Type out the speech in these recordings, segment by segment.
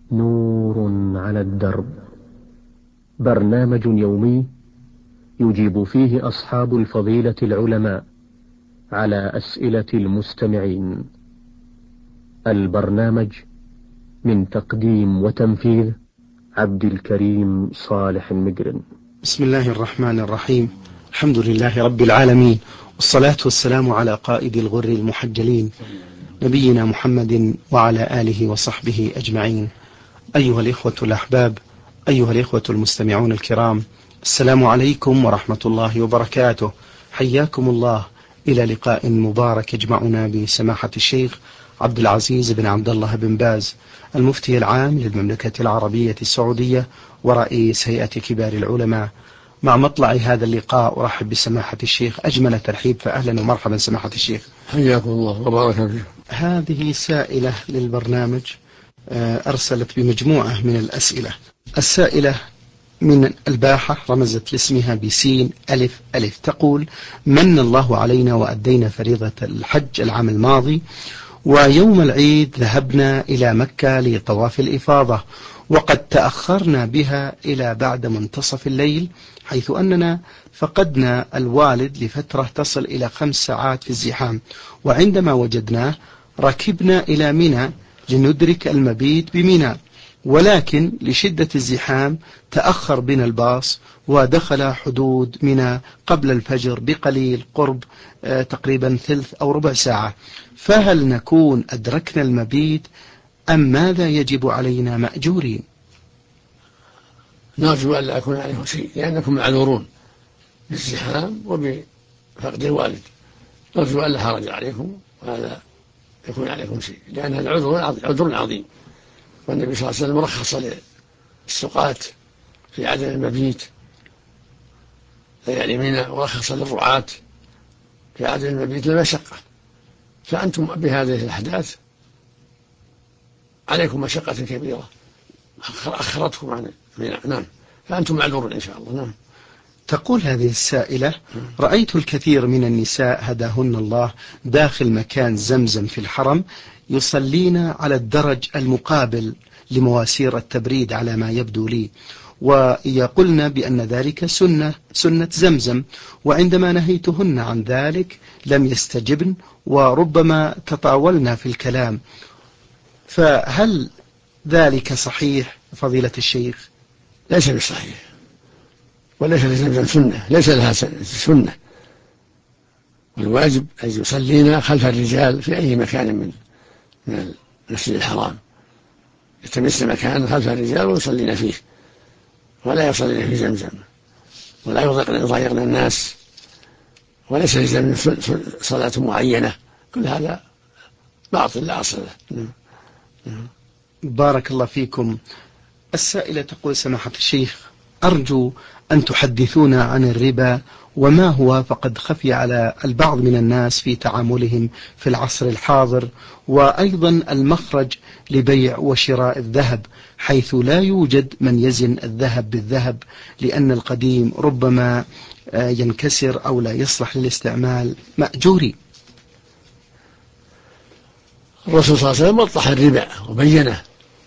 نور على الدرب، برنامج يومي يجيب فيه أصحاب الفضيلة العلماء على أسئلة المستمعين. البرنامج من تقديم وتنفيذ عبد الكريم صالح المقرن. بسم الله الرحمن الرحيم. الحمد لله رب العالمين، والصلاة والسلام على قائد الغر المحجلين نبينا محمد وعلى آله وصحبه أجمعين. أيها الإخوة الأحباب، أيها الإخوة المستمعون الكرام، السلام عليكم ورحمة الله وبركاته. حياكم الله إلى لقاء مبارك يجمعنا بسماحة الشيخ عبد العزيز بن عبد الله بن باز، المفتي العام للمملكة العربية السعودية ورئيس هيئة كبار العلماء. مع مطلع هذا اللقاء أرحب بسماحة الشيخ أجمل ترحيب، فأهلا ومرحبا سماحة الشيخ. حياكم الله وبارك فيك. هذه سائلة للبرنامج أرسلت بمجموعة من الأسئلة. السائلة من الباحة رمزت لاسمها بسين ألف ألف، تقول: من الله علينا وأدينا فريضة الحج العام الماضي، ويوم العيد ذهبنا إلى مكة لطواف الإفاضة، وقد تأخرنا بها إلى بعد منتصف الليل، حيث أننا فقدنا الوالد لفترة تصل إلى 5 ساعات في الزحام، وعندما وجدناه ركبنا إلى منى لندرك المبيت بمنى، ولكن لشدة الزحام تأخر بنا الباص ودخل حدود منى قبل الفجر بقليل، قرب تقريبا ثلث أو ربع ساعة، فهل نكون أدركنا المبيت أم ماذا يجب علينا مأجورين؟ نرجو أن لا يكون عليكم شيء لأنكم معذورون بالزحام وبفقد الوالد، نرجو أن لا حرج عليكم ولا يكون عليكم شيء، لأن هذا عذر عظيم، والنبي صلى الله عليه وسلم رخص للسقاة في عدم المبيت ليالي منى، ورخص للرعاة في عدم المبيت للمشقة، فأنتم بهذه الأحداث عليكم مشقة كبيرة أخرتكم عن منى، نعم، فأنتم معذورون إن شاء الله. نعم. تقول هذه السائلة: رأيت الكثير من النساء هداهن الله داخل مكان زمزم في الحرم يصلين على الدرج المقابل لمواسير التبريد على ما يبدو لي، ويقولن بأن ذلك سنة زمزم، وعندما نهيتهن عن ذلك لم يستجبن وربما تطاولنا في الكلام، فهل ذلك صحيح فضيلة الشيخ؟ ليس بصحيح، وليس لزمزم سنة، ليس لها سنة، والواجب أن يصلينا خلف الرجال في أي مكان من المسجد الحرام، يتمس مكان خلف الرجال ويصلينا فيه، ولا يصلينا في زمزم، ولا يضايقنا الناس، وليس لزمزم صلاة معينة، كل هذا باطل لا أصل له. بارك الله فيكم. السائلة تقول: سماحة الشيخ، أرجو أن تحدثونا عن الربا وما هو، فقد خفي على البعض من الناس في تعاملهم في العصر الحاضر، وأيضا المخرج لبيع وشراء الذهب، حيث لا يوجد من يزن الذهب بالذهب، لأن القديم ربما ينكسر أو لا يصلح للاستعمال، مأجوري. الرسول صلى الله عليه وسلم وضح الربا وبينه،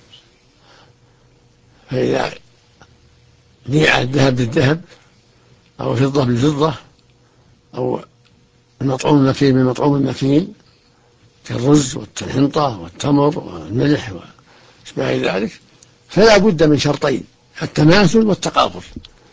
فإذا بيع الذهب بالذهب أو الفضة بالفضة أو المطعوم المكيل بالمطعوم المكيل كالرز والحنطة والتمر والملح واشباه ذلك، فلا بد من شرطين: التماثل والتقابل،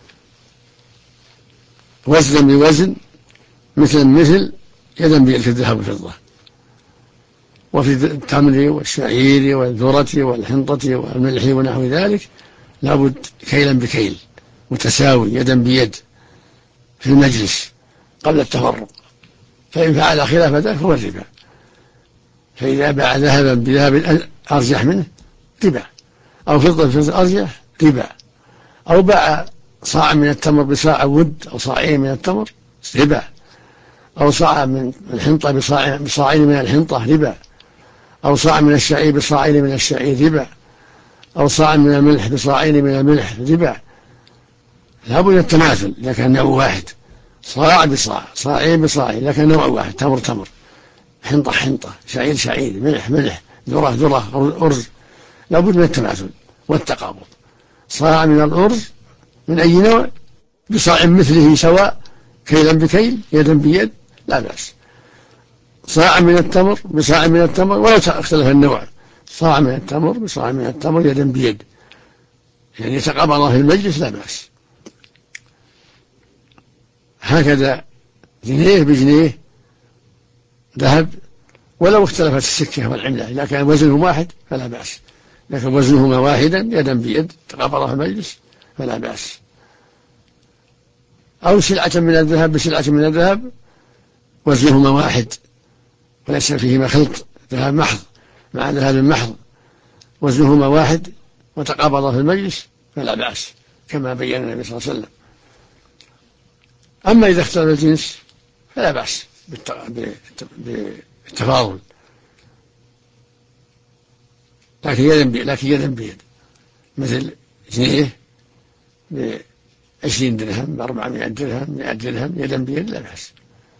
وزنا بوزن، مثلا مثل، يدا بيد في الذهب والفضة. وفي التمر والشعير والذرة والحنطة والملح ونحو ذلك لابد كيلا بكيل متساوي، يدا بيد في المجلس قبل التفرق، فإن فعل خلاف ذلك هو الربا. فإذا باع ذهبا بذهب أرجح منه ربا، أو فضة بفضة أرجح ربا، أو باع صاع من التمر بصاع ود أو صاعين من التمر ربا، أو صاع من الحنطة بصاعين من الحنطة ربا، أو صاع من الشعير بصاعين من الشعير ربا، أو صاع من الملح بصاعين من الملح ربا. لا بد من التماثل إذا كان نوع واحد، صاع بصاع، صاعين بصاعين، إذا كان نوع واحد، تمر تمر، حنطة حنطة، شعير شعير، ملح ملح، ذرة ذرة، أرز. لابد من التماثل والتقابض. صاع من الأرز من أي نوع بصاع مثله سواء، كيلا بكيل يدا بيد لا بأس. صاع من التمر بصاع من التمر ولا اختلف النوع، صاع من التمر بصاع من التمر يدا بيد، يعني يتقابض في المجلس لا بأس. هكذا جنيه بجنيه ذهب، ولو اختلفت السكة والعملة، إذا كان وزنهم واحد فلا بأس، لكن وزنهما واحدا يدا بيد تقابضا في المجلس فلا بأس. أو سلعة من الذهب بسلعة من الذهب وزنهما واحد وليس فيهما خلط، ذهب محض مع ذهب محض وزنهما واحد وتقابضا في المجلس فلا بأس، كما بين النبي صلى الله عليه وسلم. أما إذا اختلف الجنس فلا بأس بالتفاضل، لكن يدا بيد، مثل جنيه ب20 درهم ب400 درهم 100 درهم يدا بيد لا بأس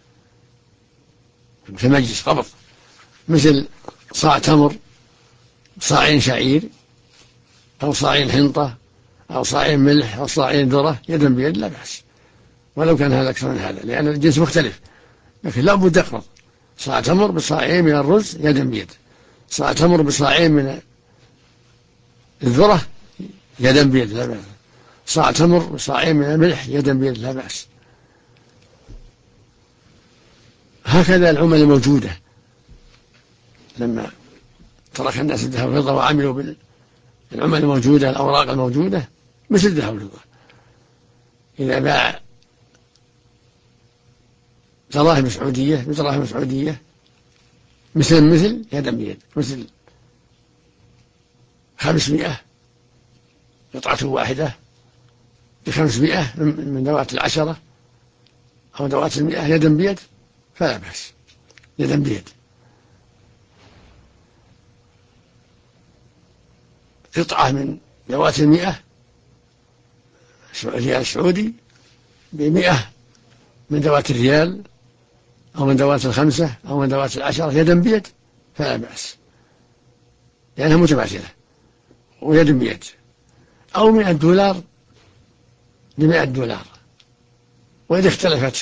في مجلس قبض. مثل صاع تمر صاعين شعير أو صاعين حنطة أو صاعين ملح أو صاعين ذرة يدا بيد لا بأس، ولو كان هذا أكثر من هذا، لأن الجنس مختلف، لكن لا بد يقبض. صاع تمر بصاعين من الرز يدا بيد، صاع تمر بصاعين من الذرة يدا بيد لا بأس، صاع تمر بصاعين من الملح يدا بيد لا بأس. هكذا العمل الموجودة لما ترك الناس الذهب والفضة وعملوا بالعمل الموجودة الأوراق الموجودة مثل الذهب والفضة، إذا باع دراهم سعودية بدراهم سعودية مثل يدا بيد، مثل 500 قطعة واحدة ب500 من ذوات 10 أو ذوات 100 يدا بيد فلا بأس يدا بيد. قطعة من ذوات 100 ريال سعودي ب100 من ذوات الريال أو من ذوات 5 أو من ذوات 10 يدا بيد فلا بأس، لأنها متماثلة ويد بيد. أو $100 ب$100، وإذا اختلفت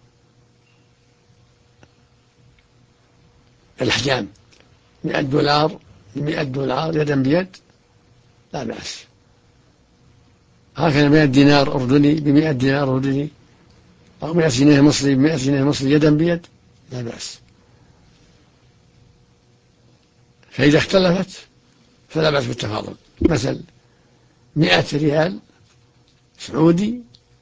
الأحجام $100 ب$100 يدا بيد لا بأس. هكذا 100 دينار أردني ب100 دينار أردني أو 100 جنيه مصري ب100 جنيه مصري يدا بيد لا بأس. فإذا اختلفت فلا بأس بالتفاضل، مثل 100 ريال سعودي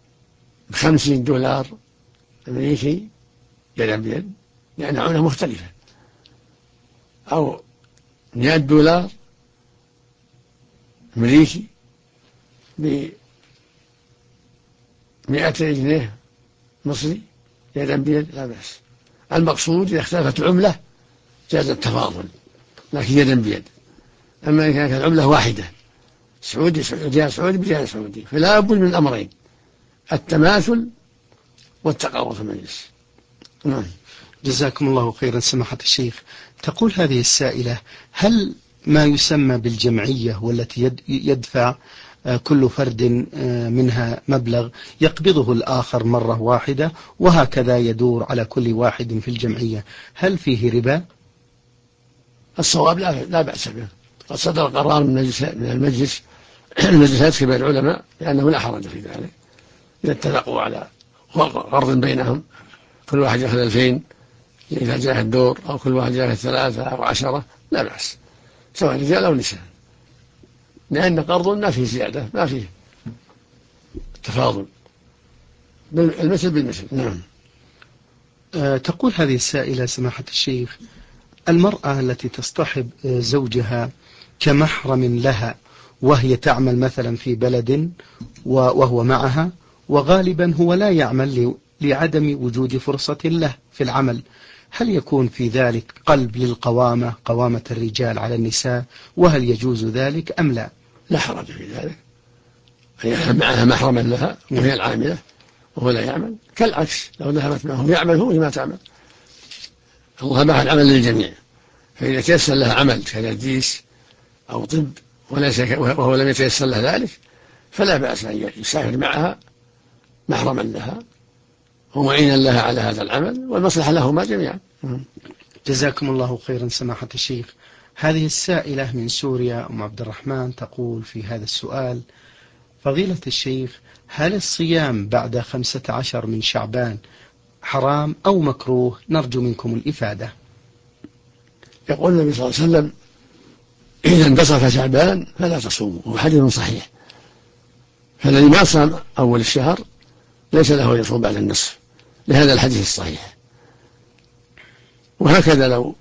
$50 أمريكي يدا بيد، يعني عملة مختلفة. أو $100 أمريكي ب100 جنيه مصري يدا بيد لا بأس. المقصود إذا اختلفت العملة جاز التفاضل لكن يدا بيد. أما إذا كانت العملة واحدة سعودي ريال سعودي بريال سعودي فلا بد من الأمرين، التماثل والتقارب في المجلس. نعم. جزاكم الله خيرا سماحة الشيخ. تقول هذه السائلة: هل ما يسمى بالجمعية والتي يدفع كل فرد منها مبلغ يقبضه الآخر مرة واحدة وهكذا يدور على كل واحد في الجمعية، هل فيه ربا؟ الصواب لا بأس به، قد صدر قرار من المجلس المجلسات كبار العلماء لأنه لا حرج في ذلك، إذا اتفقوا على قرض بينهم كل واحد يأخذ 2000 إذا جاء الدور، أو كل واحد يأخذ 3 أو 10 لا بأس، سواء رجال أو نساء، لأن قرض ما فيه زيادة ما فيه تفاضل، المثل بالمثل. نعم. تقول هذه السائلة سماحة الشيخ: المرأة التي تصطحب زوجها كمحرم لها وهي تعمل مثلا في بلد وهو معها، وغالبا هو لا يعمل لعدم وجود فرصة له في العمل، هل يكون في ذلك قلب للقوامة، قوامة الرجال على النساء، وهل يجوز ذلك أم لا؟ لا حرج في ذلك، هي معها محرما لها وهي العاملة وهو لا يعمل، كالعكس لو ذهبت معه يعمل هو ما تعمل، الله باح العمل للجميع، فإذا تيسر لها عمل كتدريس أو طب وهو لم يتيسر له ذلك فلا بأس أن يسافر معها محرما لها ومعينا لها على هذا العمل، والمصلحة لهما جميعا. جزاكم الله خيرا سماحة الشيخ. هذه السائلة من سوريا أم عبد الرحمن تقول في هذا السؤال: فضيلة الشيخ، هل الصيام بعد 15 من شعبان حرام أو مكروه؟ نرجو منكم الإفادة. يقول النبي صلى الله عليه وسلم: إذا انتصف شعبان فلا تصوموا، وهو حديث صحيح. فالذي ما صام أول الشهر ليس له يصوم بعد النصف لهذا الحديث الصحيح. وهكذا لو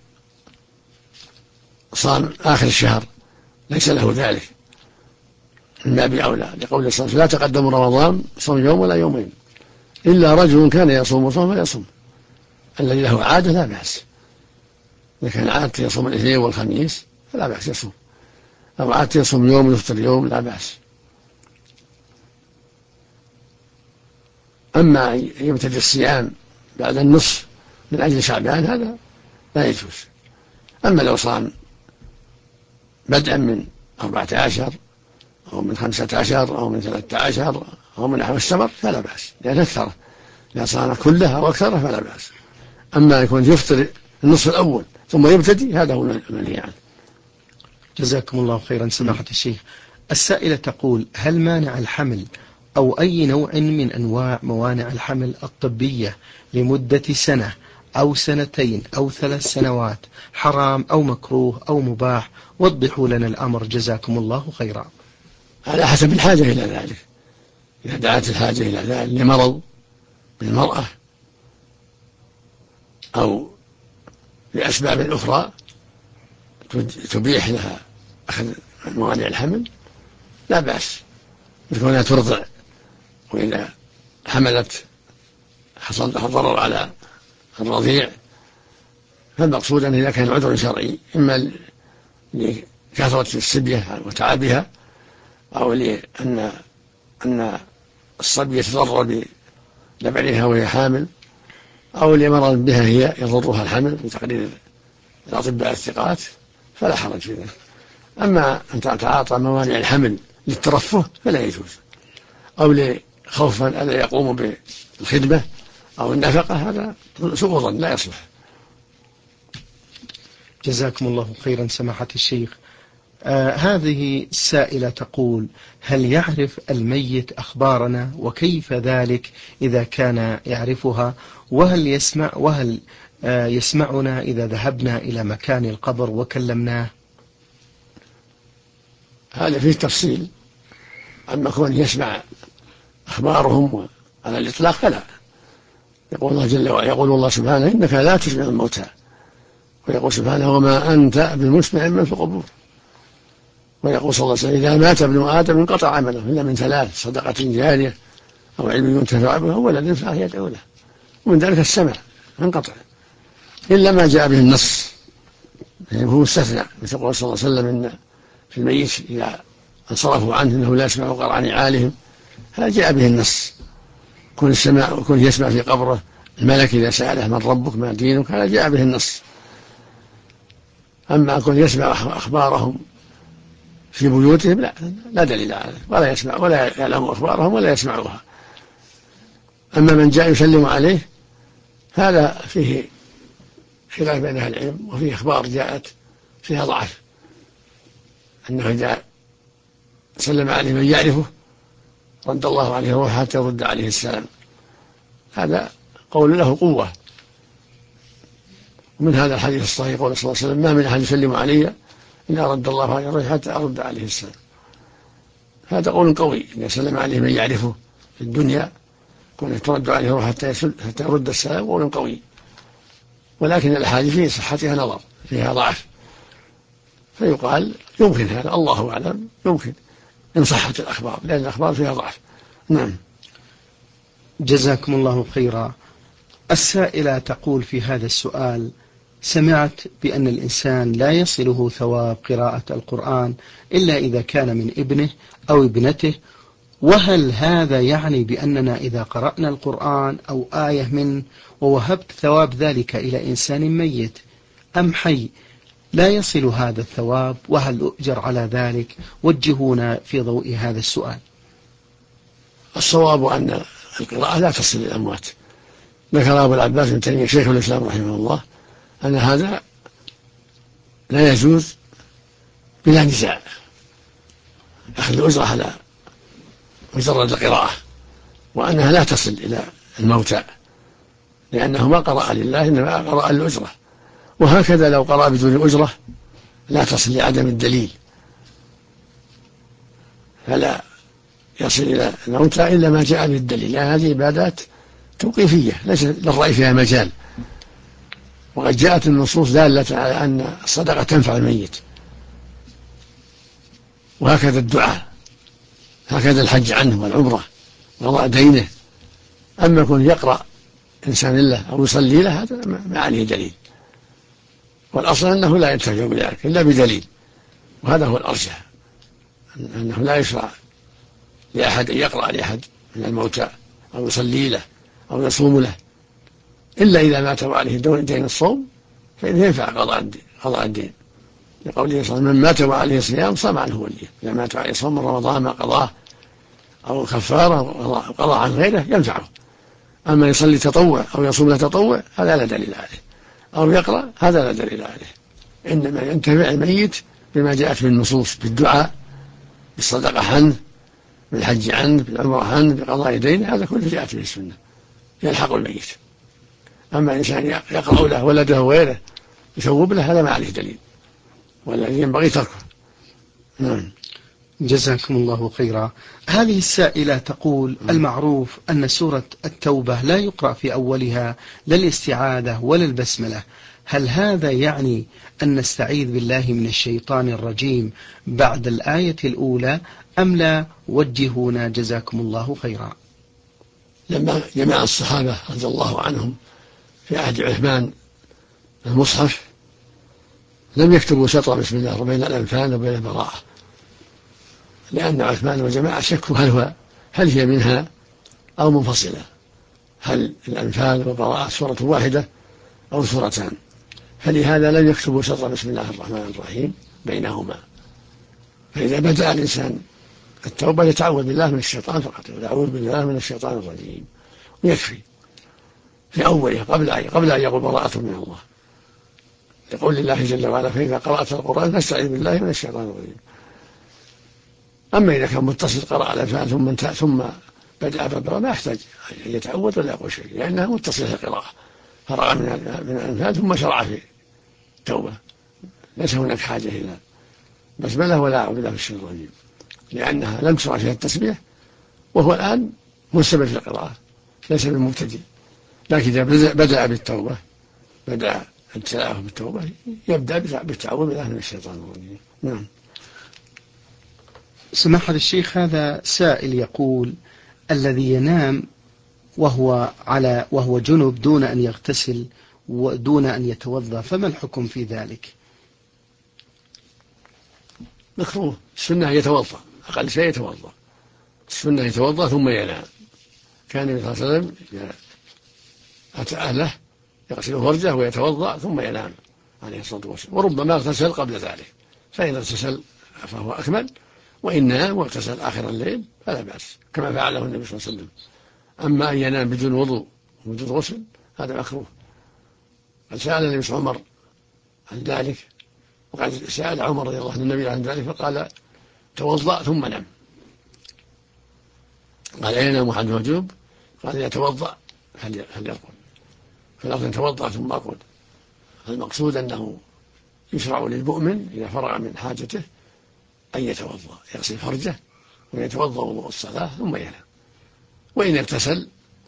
صام آخر الشهر ليس له ذلك من باب أولى، لقول صلى الله عليه وسلم: لا تقدموا رمضان صوم يوم ولا يومين إلا رجل كان يصوم صوم فيصوم. الذي له عادة لا بأس، إذا كان عادة يصوم الاثنين والخميس فلا بأس يصوم، أو عادة يصوم يوم ويفطر يوم لا بأس. أما يبتدئ الصيام بعد النصف من أجل شعبان هذا لا يجوز. أما لو صام بدءا من 14 أو من 15 أو من 13 أو من نحو السمر فلا بأس، لأن أكثره إذا صام كلها أو أكثره فلا بأس. أما يكون يفطر النصف الأول ثم يبتدي هذا هو المنهي عنه. جزاكم الله خيرا سماحة الشيخ. السائلة تقول: هل مانع الحمل أو أي نوع من أنواع موانع الحمل الطبية لمدة سنة أو سنتين أو 3 سنوات حرام أو مكروه أو مباح؟ وضحوا لنا الأمر جزاكم الله خيرا. على حسب الحاجة إلى ذلك، إذا دعت الحاجة إلى ذلك لمرض بالمرأة أو لأسباب أخرى تبيح لها أخذ موانع الحمل لا بأس، مثل أنها ترضع وإذا حملت حصل لها ضرر على الرضيع، فالمقصود أن إذا كان عذر شرعي إما لكثرة السبية وتعبها أو لأن الصبي يتضرر بلبنها وهي حامل أو لمرض بها هي يضرها الحمل بتقرير الأطباء الثقات فلا حرج في ذلك. أما أن تتعاطى موانع الحمل للترفه فلا يجوز، أو لخوف أن يقوم بالخدمة أو النفقة هذا سوء ظن لا يصلح. جزاكم الله خيرا سماحة الشيخ. هذه السائلة تقول: هل يعرف الميت أخبارنا، وكيف ذلك إذا كان يعرفها، وهل يسمعنا إذا ذهبنا إلى مكان القبر وكلمناه؟ هذا فيه تفصيل. أما كون يسمع أخبارهم على الإطلاق فلا. يقول الله جل وعلا، يقول الله سبحانه: إنك لا تسمع الموتى، ويقول سبحانه: وما أنت بمسمع من في القبور. ويقول صلى الله عليه وسلم: إذا مات ابن آدم انقطع عمله إلا من 3: صدقة جارية أو علم ينتفع به أو ولد صالح يدعو له. ومن ذلك السمع انقطع إلا ما جاء به النص، يعني هو مستثنى، مثل قول صلى الله عليه وسلم: إن في الميت إذا انصرفوا عنه إنه لا يسمع قرع نعالهم. هذا جاء به النص. كن السماع وكن يسمع في قبره الملك إذا سأله: من ربك ما دينك؟ هذا جاء به النص. أما كن يسمع أخبارهم في بيوتهم لا دليل على ذلك، ولا يسمع ولا يعلم أخبارهم ولا يسمعوها. أما من جاء يسلم عليه هذا فيه خلاف بين أهل العلم، وفيه أخبار جاءت فيها ضعف، أنه إذا سلم عليه من يعرفه رد الله عليه روحه حتى يرد عليه السلام. هذا قول له قوة. ومن هذا الحديث الصحيح قول صلى الله عليه وسلم: ما من أحد يسلم علي إلا رد الله عليه روحه حتى أرد عليه السلام. هذا قول قوي. إذا سلم عليه من يعرفه في الدنيا كون ترد عليه روحه حتى يرد السلام قول قوي. ولكن الأحاديث في صحتها نظر، فيها ضعف، فيقال يمكن هذا، الله أعلم، يمكن إن صحت الأخبار، لأن الأخبار فيها ضعف. نعم. جزاكم الله خيرا. السائلة تقول في هذا السؤال: سمعت بأن الإنسان لا يصله ثواب قراءة القرآن إلا إذا كان من ابنه أو ابنته، وهل هذا يعني بأننا إذا قرأنا القرآن أو آية منه ووهبت ثواب ذلك إلى إنسان ميت أم حي لا يصل هذا الثواب، وهل أؤجر على ذلك؟ وجهونا في ضوء هذا السؤال. الصواب أن القراءة لا تصل للأموات. ذكر أبو العباس بن تيمية شيخ الإسلام رحمه الله أن هذا لا يجوز بلا نزاع، أخذ الأجرة على مجرد القراءة، وأنها لا تصل إلى الموتى لأنه ما قرأ لله إنما قرأ الأجرة. وهكذا لو قرأ بدون أجرة لا تصل لعدم الدليل، فلا يصل إلى الموتى إلا ما جاء بالدليل، لأن هذه عبادات توقيفية ليس للرأي فيها مجال. وقد جاءت النصوص دالة على أن الصدقة تنفع الميت، وهكذا الدعاء، هكذا الحج عنه والعمرة وقضاء دينه. أما يكون يقرأ إنسان له أو يصلي له هذا ما عليه دليل، والأصل أنه لا ينتفع بذلك إلا بدليل، وهذا هو الأرجح، أنه لا يشرع لأحد أن يقرأ لأحد من الموتى أو يصلي له أو يصوم له، إلا إذا مات وعليه دين الصوم فإنه ينفع قضاء الدين، لقوله صلى الله عليه وسلم من مات وعليه صيام صام عنه وليه. إذا مات وعليه صوم من رمضان ما قضاه أو كفارة أو قضاء عن غيره ينفعه. أما يصلي تطوع أو يصوم له تطوع هذا لا دليل عليه، أو يقرأ هذا لا دليل عليه. إنما ينتفع الميت بما جاءت من النصوص، بالدعاء، بالصدقة عنه، بالحج عنه، بالعمرة عنه، بقضاء دينه، هذا كله جاءت به السنة يلحق الميت. أما إنسان يقرأ له ولده وغيره يثوب له هذا ما عليه دليل، والذي ينبغي تركه. نعم. جزاكم الله خيرا. هذه السائلة تقول: المعروف أن سورة التوبة لا يقرأ في أولها لا الاستعاذة ولا البسملة، هل هذا يعني أن نستعيذ بالله من الشيطان الرجيم بعد الآية الأولى أم لا؟ وجهونا جزاكم الله خيرا. لما جمع الصحابة رضي الله عنهم في عهد عثمان المصحف لم يكتبوا سطر بسم الله بين الأنفال وبين البراءة، لأن عثمان وجماعة شكوا هل هي منها أو منفصلة، هل الأنفال والبراءة سورة واحدة أو سورتان، فلهذا لم يكتبوا سطر بسم الله الرحمن الرحيم بينهما. فإذا بدأ الإنسان التوبة يتعوذ بالله من الشيطان فقط، يعوذ بالله من الشيطان الرجيم ويكفي في أوله قبل أن يقول براءة من الله، يقول لله جل وعلا فإذا قرأت القرآن فاستعذ بالله من الشيطان الرجيم. أما إذا كان متصل قرأ الأنفال ثم بدأ بالبراءة ما يحتاج أن يتعوذ ولا يقول شيء، لأنها متصلة القراءة، فرغ من الأنفال ثم شرع في التوبة، ليس هناك حاجة إلى بسملة ولا أعوذ بالله من الشيطان الرجيم، لأنها لم تشرع فيها التسبيح، وهو الآن مستمر في القراءة ليس بالمبتدئ. لكن إذا بدأ بالتوبة، بدأ التلاوة بالتوبة، يبدأ بالتعوذ بالله من الشيطان الرجيم. نعم. سماحة الشيخ، هذا سائل يقول: الذي ينام وهو جنب دون أن يغتسل ودون أن يتوضأ، فما الحكم في ذلك؟ مكروه. السنة يتوضأ، أقل شيء يتوضأ، السنة يتوضأ ثم ينام. كان النبي صلى الله عليه وسلم أتى أهله يغسل فرجه ويتوضأ ثم ينام عليه الصلاة والسلام، وربما اغتسل قبل ذلك، فإن اغتسل فهو أكمل، وإن نام واغتسل آخر الليل فلا بأس، كما فعله النبي صلى الله عليه وسلم. أما أن ينام بدون وضوء وبدون غسل هذا مكروه. قد سأل النبي عمر عن ذلك، وقد سأل عمر رضي الله عنه النبي عن ذلك فقال توضأ ثم نم. قال أين أحد وجوب؟ قال يتوضأ هل يرقد؟ فالأفضل يتوضأ ثم أرقد. المقصود أنه يشرع للمؤمن إذا فرغ من حاجته أن يتوضأ، يغسل فرجه ويتوضأ وضوء الصلاة ثم ينام، وإن اغتسل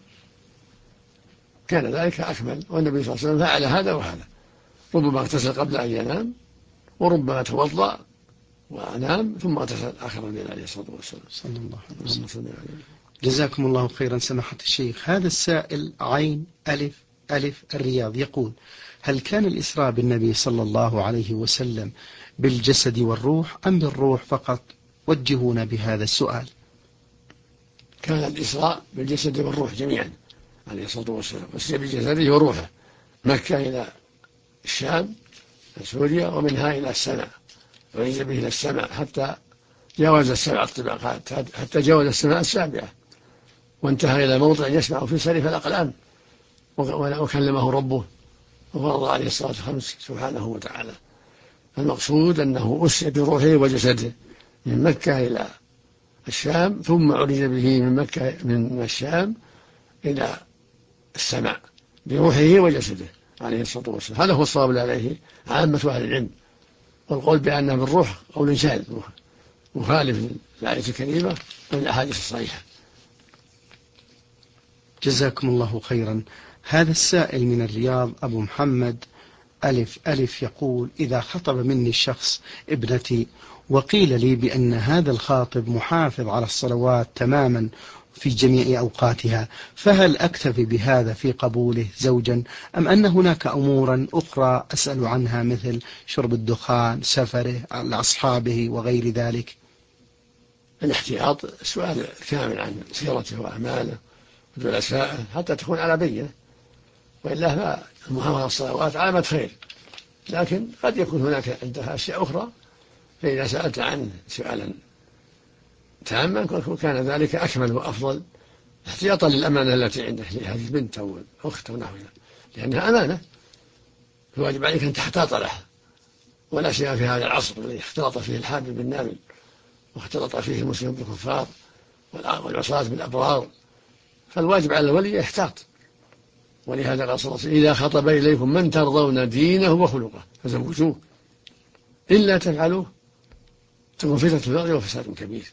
كان ذلك أكمل. والنبي صلى الله عليه وسلم فعل هذا وهذا، ربما اغتسل قبل أن ينام، وربما توضأ ونام ثم اغتسل آخر الليل عليه الصلاة والسلام. صلى الله عليه وسلم. جزاكم الله خيرا سماحة الشيخ. هذا السائل عين ألف ألف الرياض يقول: هل كان الإسراء بالنبي صلى الله عليه وسلم بالجسد والروح أم بالروح فقط؟ وجهونا بهذا السؤال. كان الإسراء بالجسد والروح جميعا عليه الصلاة والسلام، وسري بجسده وروحه مكة إلى الشام سوريا ومنها إلى السماء، عرج به إلى السماء حتى جاوز السبع الطبقات، حتى جاوز السماء السابعة وانتهى إلى موضع يسمع فيه صريف الأقلام، وكلمه ربه وفرض عليه الصلاة الخمس سبحانه وتعالى. المقصود أنه أسري بروحه وجسده من مكة إلى الشام، ثم عرج به من الشام إلى السماء بروحه وجسده عليه الصلاة والسلام. هذا هو الصواب عليه عامة أهل العلم، والقول بأنه بالروح قول شاذ مخالف للآية الكريمة والأحاديث الصحيحة. جزاكم الله خيرا. هذا السائل من الرياض أبو محمد ألف يقول: إذا خطب مني الشخص ابنتي وقيل لي بأن هذا الخاطب محافظ على الصلوات تماما في جميع أوقاتها، فهل أكتفي بهذا في قبوله زوجا، أم أن هناك أمورا أخرى أسأل عنها مثل شرب الدخان، سفره، لأصحابه وغير ذلك؟ الاحتياط السؤال كامل عن سيرته وأعماله ودرسائه حتى تكون على بينة، وإلا فالمحافظة على الصلوات علامة خير، لكن قد يكون هناك عندها أشياء أخرى، فإذا سألت عنه سؤالا تاما كان ذلك أكمل وأفضل احتياطا للأمانة التي عندك لهذه البنت أو الأخت أو نحوها، لأنها أمانة الواجب عليك أن تحتاط لها. ولا شيء في هذا العصر الذي اختلط فيه الحابل بالنابل واختلط فيه المسلم بالكفار والعصاة بالأبرار، فالواجب على الولي يحتاط. ولهذا قال صلى الله عليه وسلم: إذا خطب إليكم من ترضون دينه وخلقه فزوجوه، إلا تفعلوه تكون فتنة في الأرض وفساد كبير.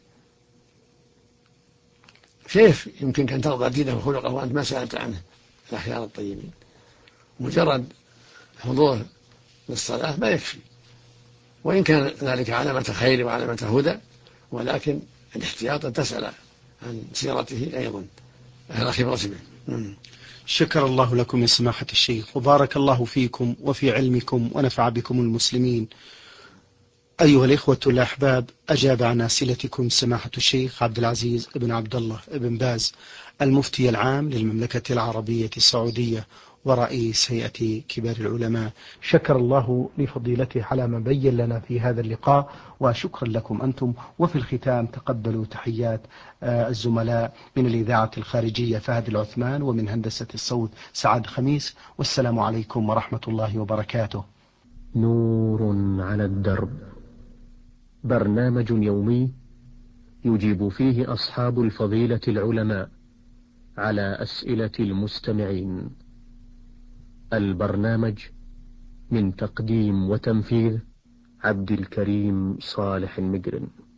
كيف يمكنك أن ترضى دينه وخلقه وأنت ما سألت عنه الأخيار الطيبين؟ مجرد حضور للصلاة ما يكفي، وإن كان ذلك علامة خير وعلامة هدى، ولكن الاحتياط أن تسأل عن سيرته أيضا على خبرة به. شكر الله لكم يا سماحة الشيخ، وبارك الله فيكم وفي علمكم ونفع بكم المسلمين. أيها الإخوة الأحباب، أجاب عن أسئلتكم سماحة الشيخ عبد العزيز بن عبد الله بن باز، المفتي العام للمملكة العربية السعودية ورئيس هيئة كبار العلماء. شكر الله لفضيلته على ما بين لنا في هذا اللقاء، وشكرا لكم أنتم. وفي الختام تقبلوا تحيات الزملاء من الإذاعة الخارجية فهد العثمان، ومن هندسة الصوت سعد خميس، والسلام عليكم ورحمة الله وبركاته. نور على الدرب، برنامج يومي يجيب فيه أصحاب الفضيلة العلماء على أسئلة المستمعين. البرنامج من تقديم وتنفيذ عبد الكريم صالح المجرم.